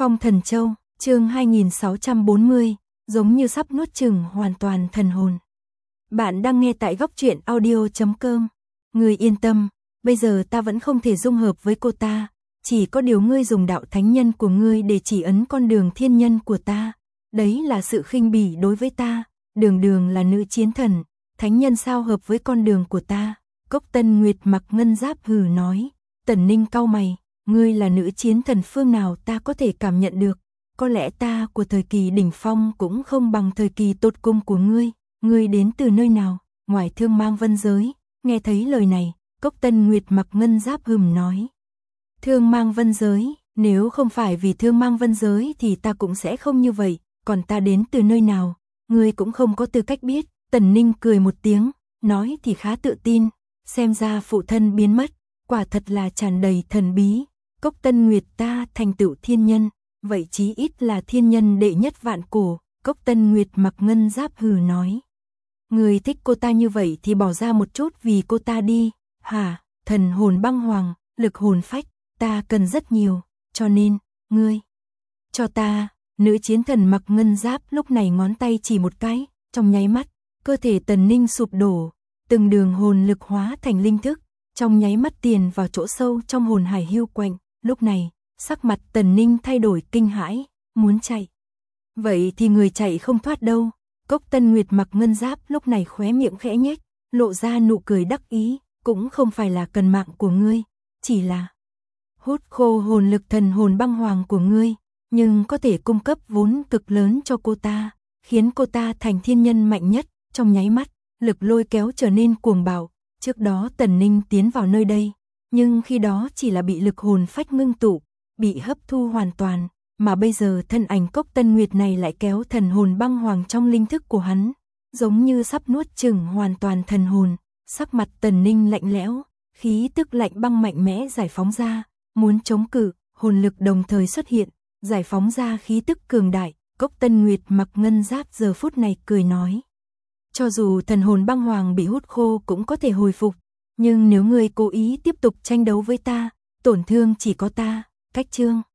Phong Thần Châu, chương 2640, giống như sắp nuốt chửng hoàn toàn thần hồn. Bạn đang nghe tại góc truyện audio.com. Ngươi yên tâm, bây giờ ta vẫn không thể dung hợp với cô ta, chỉ có điều ngươi dùng đạo thánh nhân của ngươi để chỉ ấn con đường thiên nhân của ta. Đấy là sự khinh bỉ đối với ta, đường đường là nữ chiến thần, thánh nhân sao hợp với con đường của ta. Cốc Tân Nguyệt mặc ngân giáp hừ nói. Tần Ninh cau mày, ngươi là nữ chiến thần phương nào ta có thể cảm nhận được, có lẽ ta của thời kỳ đỉnh phong cũng không bằng thời kỳ tột cùng của ngươi đến từ nơi nào, ngoài Thương Mang Vân Giới. Nghe thấy lời này, Cốc Tân Nguyệt mặc ngân giáp hừm nói. Thương Mang Vân Giới, nếu không phải vì Thương Mang Vân Giới thì ta cũng sẽ không như vậy, còn ta đến từ nơi nào, ngươi cũng không có tư cách biết. Tần Ninh cười một tiếng, nói thì khá tự tin, xem ra phụ thân biến mất, quả thật là tràn đầy thần bí. Cốc Tân Nguyệt ta thành tựu thiên nhân, vậy chí ít là thiên nhân đệ nhất vạn cổ. Cốc Tân Nguyệt mặc ngân giáp hừ nói. Người thích cô ta như vậy thì bỏ ra một chút vì cô ta đi. Hả, thần hồn băng hoàng, lực hồn phách, ta cần rất nhiều, cho nên, ngươi, cho ta. Nữ chiến thần mặc ngân giáp lúc này ngón tay chỉ một cái, trong nháy mắt, cơ thể Tần Ninh sụp đổ, từng đường hồn lực hóa thành linh thức, trong nháy mắt tiền vào chỗ sâu trong hồn hải hưu quạnh. Lúc này, sắc mặt Tần Ninh thay đổi kinh hãi, muốn chạy. Vậy thì người chạy không thoát đâu. Cốc Tân Nguyệt mặc ngân giáp lúc này khóe miệng khẽ nhếch, lộ ra nụ cười đắc ý, cũng không phải là cần mạng của ngươi, chỉ là hút khô hồn lực thần hồn băng hoàng của ngươi, nhưng có thể cung cấp vốn cực lớn cho cô ta, khiến cô ta thành thiên nhân mạnh nhất. Trong nháy mắt, lực lôi kéo trở nên cuồng bạo. Trước đó Tần Ninh tiến vào nơi đây, nhưng khi đó chỉ là bị lực hồn phách ngưng tụ, bị hấp thu hoàn toàn, mà bây giờ thân ảnh Cốc Tân Nguyệt này lại kéo thần hồn băng hoàng trong linh thức của hắn, giống như sắp nuốt chửng hoàn toàn thần hồn. Sắc mặt Tần Ninh lạnh lẽo, khí tức lạnh băng mạnh mẽ giải phóng ra, muốn chống cự, hồn lực đồng thời xuất hiện, giải phóng ra khí tức cường đại. Cốc Tân Nguyệt mặc ngân giáp giờ phút này cười nói. Cho dù thần hồn băng hoàng bị hút khô cũng có thể hồi phục, nhưng nếu ngươi cố ý tiếp tục tranh đấu với ta, tổn thương chỉ có ta. Cách chương